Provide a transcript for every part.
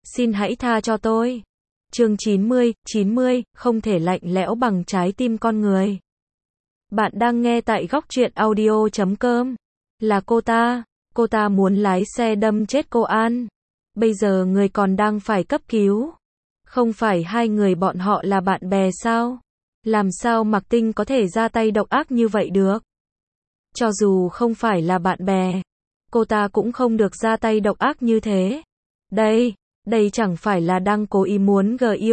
Xin hãy tha cho tôi. Chương 90, không thể lạnh lẽo bằng trái tim con người. Bạn đang nghe tại góc truyện audio.com. Là cô ta muốn lái xe đâm chết cô An. Bây giờ người còn đang phải cấp cứu. Không phải hai người bọn họ là bạn bè sao? Làm sao Mạc Tinh có thể ra tay độc ác như vậy được? Cho dù không phải là bạn bè, cô ta cũng không được ra tay độc ác như thế. Đây chẳng phải là đang cố ý muốn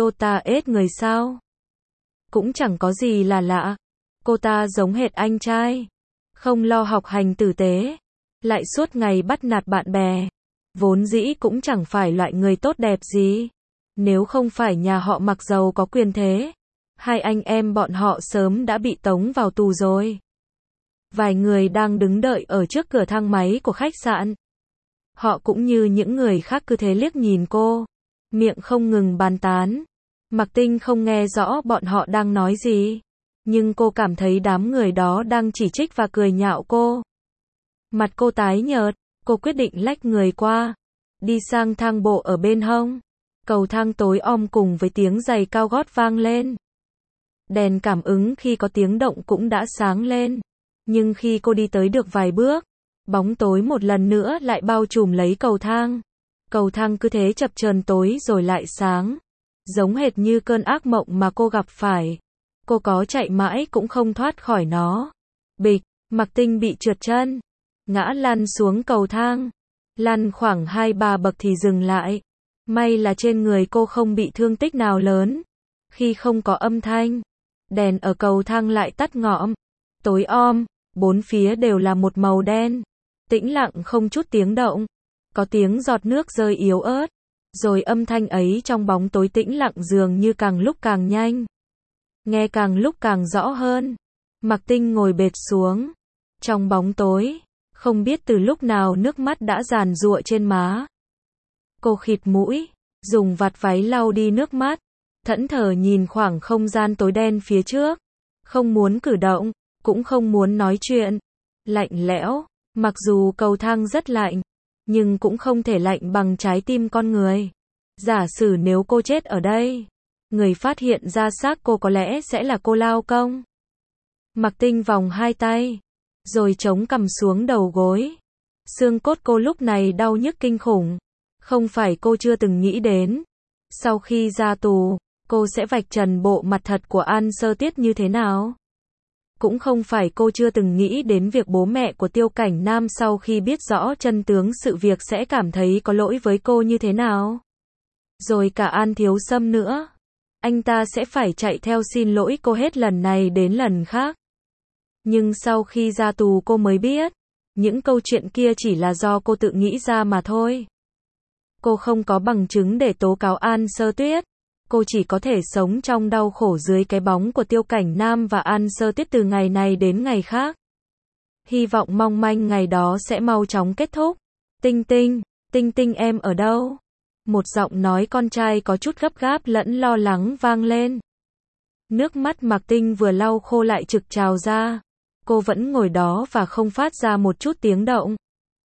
ết người sao? Cũng chẳng có gì là lạ. Cô ta giống hệt anh trai. Không lo học hành tử tế. Lại suốt ngày bắt nạt bạn bè. Vốn dĩ cũng chẳng phải loại người tốt đẹp gì. Nếu không phải nhà họ Mạc giàu có quyền thế, hai anh em bọn họ sớm đã bị tống vào tù rồi. Vài người đang đứng đợi ở trước cửa thang máy của khách sạn. Họ cũng như những người khác cứ thế liếc nhìn cô, miệng không ngừng bàn tán. Mạc Tinh không nghe rõ bọn họ đang nói gì, nhưng cô cảm thấy đám người đó đang chỉ trích và cười nhạo cô. Mặt cô tái nhợt, cô quyết định lách người qua, đi sang thang bộ ở bên hông. Cầu thang tối om cùng với tiếng giày cao gót vang lên. Đèn cảm ứng khi có tiếng động cũng đã sáng lên. Nhưng khi cô đi tới được vài bước, bóng tối một lần nữa lại bao trùm lấy cầu thang. Cầu thang cứ thế chập chờn tối rồi lại sáng. Giống hệt như cơn ác mộng mà cô gặp phải. Cô có chạy mãi cũng không thoát khỏi nó. Bịch, Mạc Tinh bị trượt chân, ngã lăn xuống cầu thang. Lăn khoảng 2-3 bậc thì dừng lại. May là trên người cô không bị thương tích nào lớn. Khi không có âm thanh, đèn ở cầu thang lại tắt ngõm. Tối om, bốn phía đều là một màu đen. Tĩnh lặng không chút tiếng động. Có tiếng giọt nước rơi yếu ớt. Rồi âm thanh ấy trong bóng tối tĩnh lặng dường như càng lúc càng nhanh. Nghe càng lúc càng rõ hơn. Mạc Tinh ngồi bệt xuống. Trong bóng tối, không biết từ lúc nào nước mắt đã giàn giụa trên má. Cô khịt mũi, dùng vạt váy lau đi nước mắt. Thẫn thờ nhìn khoảng không gian tối đen phía trước. Không muốn cử động, cũng không muốn nói chuyện. Lạnh lẽo, mặc dù cầu thang rất lạnh, nhưng cũng không thể lạnh bằng trái tim con người. Giả sử nếu cô chết ở đây, người phát hiện ra xác cô có lẽ sẽ là cô lao công. Mạc Tinh vòng hai tay, rồi chống cằm xuống đầu gối. Xương cốt cô lúc này đau nhức kinh khủng. Không phải cô chưa từng nghĩ đến, sau khi ra tù, cô sẽ vạch trần bộ mặt thật của An Sơ Tiết như thế nào. Cũng không phải cô chưa từng nghĩ đến việc bố mẹ của Tiêu Cảnh Nam sau khi biết rõ chân tướng sự việc sẽ cảm thấy có lỗi với cô như thế nào. Rồi cả An Thiếu Sâm nữa. Anh ta sẽ phải chạy theo xin lỗi cô hết lần này đến lần khác. Nhưng sau khi ra tù cô mới biết, những câu chuyện kia chỉ là do cô tự nghĩ ra mà thôi. Cô không có bằng chứng để tố cáo An Sơ Tuyết. Cô chỉ có thể sống trong đau khổ dưới cái bóng của Tiêu Cảnh Nam và An Sơ Tuyết từ ngày này đến ngày khác. Hy vọng mong manh ngày đó sẽ mau chóng kết thúc. Tinh Tinh em ở đâu? Một giọng nói con trai có chút gấp gáp lẫn lo lắng vang lên. Nước mắt Mạc Tinh vừa lau khô lại trực trào ra. Cô vẫn ngồi đó và không phát ra một chút tiếng động.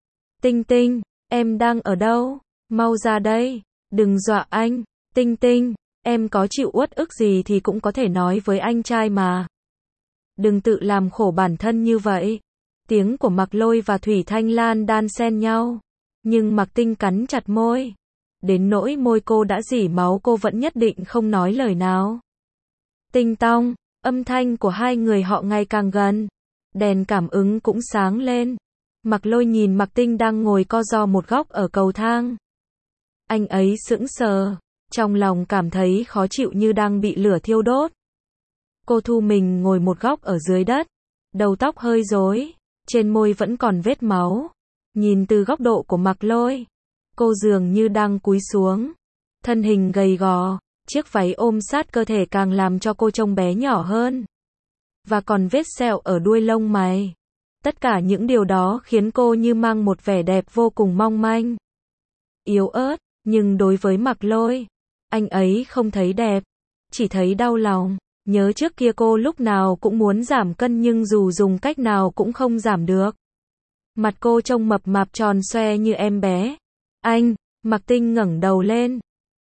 Tinh, em đang ở đâu? Mau ra đây, đừng dọa anh. Tinh, em có chịu uất ức gì thì cũng có thể nói với anh trai mà. Đừng tự làm khổ bản thân như vậy. Tiếng của Mạc Lôi và Thủy Thanh Lan đan xen nhau. Nhưng Mạc Tinh cắn chặt môi. Đến nỗi môi cô đã rỉ máu cô vẫn nhất định không nói lời nào. Tinh tong, âm thanh của hai người họ ngày càng gần. Đèn cảm ứng cũng sáng lên. Mạc Lôi nhìn Mạc Tinh đang ngồi co ro một góc ở cầu thang. Anh ấy sững sờ, trong lòng cảm thấy khó chịu như đang bị lửa thiêu đốt. Cô thu mình ngồi một góc ở dưới đất, đầu tóc hơi rối, trên môi vẫn còn vết máu. Nhìn từ góc độ của Mạc Lôi, cô dường như đang cúi xuống. Thân hình gầy gò, chiếc váy ôm sát cơ thể càng làm cho cô trông bé nhỏ hơn. Và còn vết sẹo ở đuôi lông mày. Tất cả những điều đó khiến cô như mang một vẻ đẹp vô cùng mong manh. Yếu ớt, nhưng đối với Mạc Lôi, anh ấy không thấy đẹp, chỉ thấy đau lòng. Nhớ trước kia cô lúc nào cũng muốn giảm cân nhưng dù dùng cách nào cũng không giảm được. Mặt cô trông mập mạp tròn xoe như em bé. Anh, Mạc Tinh ngẩng đầu lên,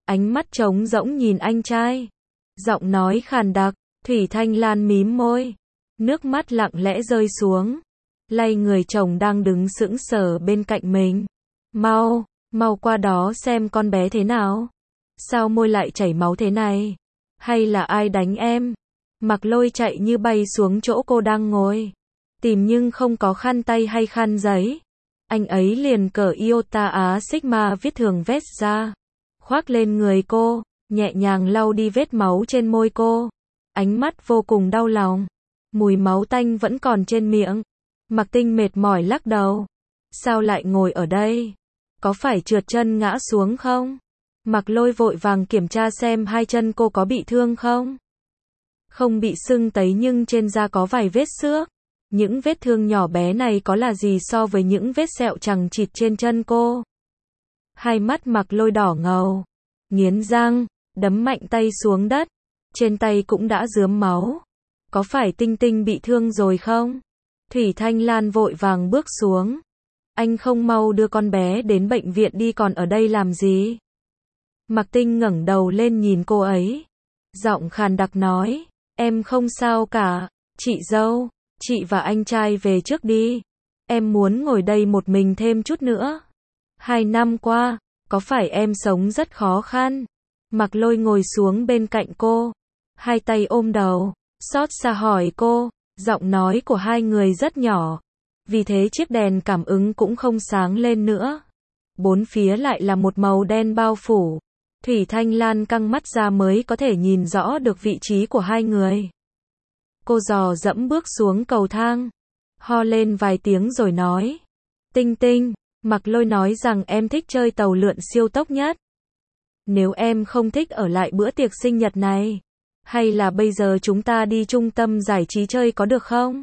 ánh mắt trống rỗng nhìn anh trai. Giọng nói khàn đặc, Thủy Thanh Lan mím môi, nước mắt lặng lẽ rơi xuống, lay người chồng đang đứng sững sờ bên cạnh mình. Mau, mau qua đó xem con bé thế nào. Sao môi lại chảy máu thế này? Hay là ai đánh em? Mặc Lôi chạy như bay xuống chỗ cô đang ngồi, tìm nhưng không có khăn tay hay khăn giấy. Anh ấy liền cởi Iota Á Sigma viết thường vest ra, khoác lên người cô, nhẹ nhàng lau đi vết máu trên môi cô. Ánh mắt vô cùng đau lòng, mùi máu tanh vẫn còn trên miệng. Mặc Tinh mệt mỏi lắc đầu. Sao lại ngồi ở đây? Có phải trượt chân ngã xuống không? Mặc Lôi vội vàng kiểm tra xem hai chân cô có bị thương không. Không bị sưng tấy nhưng trên da có vài vết xước. Những vết thương nhỏ bé này có là gì so với những vết sẹo chằng chịt trên chân cô? Hai mắt Mặc Lôi đỏ ngầu, nghiến răng, đấm mạnh tay xuống đất. Trên tay cũng đã rướm máu. Có phải Tinh Tinh bị thương rồi không? Thủy Thanh Lan vội vàng bước xuống. Anh không mau đưa con bé đến bệnh viện đi còn ở đây làm gì? Mặc Tinh ngẩng đầu lên nhìn cô ấy. Giọng khàn đặc nói, em không sao cả, chị dâu, chị và anh trai về trước đi. Em muốn ngồi đây một mình thêm chút nữa. 2 năm qua, có phải em sống rất khó khăn? Mặc Lôi ngồi xuống bên cạnh cô, hai tay ôm đầu, xót xa hỏi cô. Giọng nói của hai người rất nhỏ, vì thế chiếc đèn cảm ứng cũng không sáng lên nữa. Bốn phía lại là một màu đen bao phủ. Thủy Thanh Lan căng mắt ra mới có thể nhìn rõ được vị trí của hai người. Cô dò dẫm bước xuống cầu thang, ho lên vài tiếng rồi nói. Tinh Tinh, Mặc Lôi nói rằng em thích chơi tàu lượn siêu tốc nhất. Nếu em không thích ở lại bữa tiệc sinh nhật này, hay là bây giờ chúng ta đi trung tâm giải trí chơi có được không?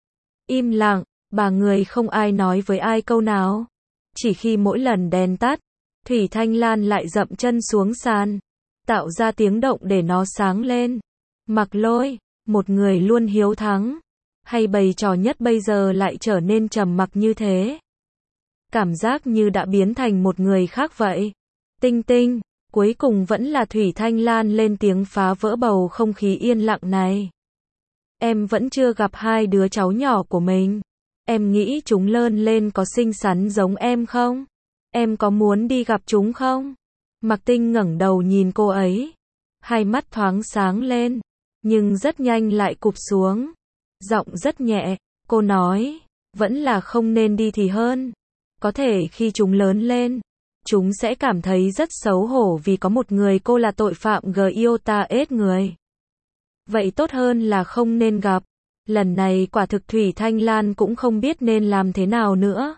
Im lặng, ba người không ai nói với ai câu nào. Chỉ khi mỗi lần đèn tắt, Thủy Thanh Lan lại dậm chân xuống sàn, tạo ra tiếng động để nó sáng lên. Mặc Lôi, một người luôn hiếu thắng, hay bày trò nhất bây giờ lại trở nên trầm mặc như thế. Cảm giác như đã biến thành một người khác vậy. Tinh Tinh, cuối cùng vẫn là Thủy Thanh Lan lên tiếng phá vỡ bầu không khí yên lặng này. Em vẫn chưa gặp hai đứa cháu nhỏ của mình. Em nghĩ chúng lớn lên có xinh xắn giống em không? Em có muốn đi gặp chúng không? Mặc Tinh ngẩng đầu nhìn cô ấy. Hai mắt thoáng sáng lên, nhưng rất nhanh lại cụp xuống. Giọng rất nhẹ, cô nói, vẫn là không nên đi thì hơn. Có thể khi chúng lớn lên, chúng sẽ cảm thấy rất xấu hổ vì có một người cô là tội phạm Giota ết người. Vậy tốt hơn là không nên gặp. Lần này quả thực Thủy Thanh Lan cũng không biết nên làm thế nào nữa.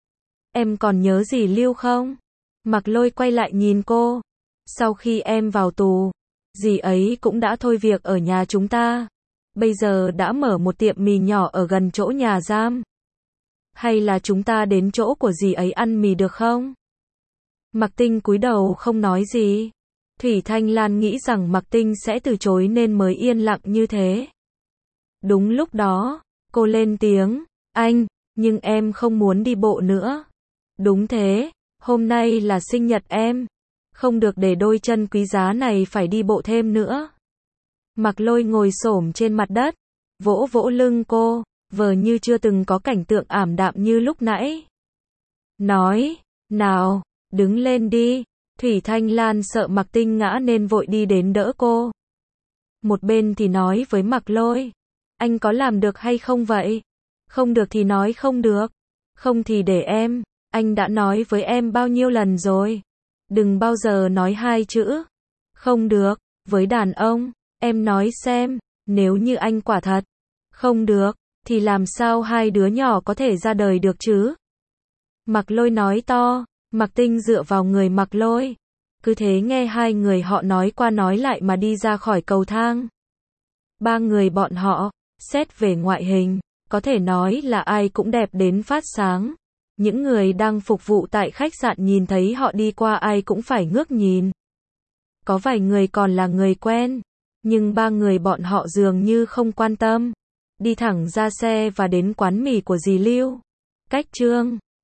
Em còn nhớ dì Lưu không? Mặc Lôi quay lại nhìn cô. Sau khi em vào tù, dì ấy cũng đã thôi việc ở nhà chúng ta. Bây giờ đã mở một tiệm mì nhỏ ở gần chỗ nhà giam. Hay là chúng ta đến chỗ của dì ấy ăn mì được không? Mặc Tinh cúi đầu không nói gì. Thủy Thanh Lan nghĩ rằng Mặc Tinh sẽ từ chối nên mới yên lặng như thế. Đúng lúc đó, cô lên tiếng, anh, nhưng em không muốn đi bộ nữa. Đúng thế, hôm nay là sinh nhật em. Không được để đôi chân quý giá này phải đi bộ thêm nữa. Mặc Lôi ngồi xổm trên mặt đất, vỗ vỗ lưng cô, vờ như chưa từng có cảnh tượng ảm đạm như lúc nãy. Nói, nào, đứng lên đi. Thủy Thanh Lan sợ Mặc Tinh ngã nên vội đi đến đỡ cô. Một bên thì nói với Mặc Lôi, anh có làm được hay không vậy? Không được thì nói không được. Không thì để em. Anh đã nói với em bao nhiêu lần rồi. Đừng bao giờ nói hai chữ. Không được. Với đàn ông, em nói xem, nếu như anh quả thật không được, thì làm sao hai đứa nhỏ có thể ra đời được chứ? Mặc Lôi nói to. Mặc Tinh dựa vào người Mặc Lôi. Cứ thế nghe hai người họ nói qua nói lại mà đi ra khỏi cầu thang. Ba người bọn họ, xét về ngoại hình, có thể nói là ai cũng đẹp đến phát sáng. Những người đang phục vụ tại khách sạn nhìn thấy họ đi qua ai cũng phải ngước nhìn. Có vài người còn là người quen, nhưng ba người bọn họ dường như không quan tâm. Đi thẳng ra xe và đến quán mì của dì Lưu. Cách Trương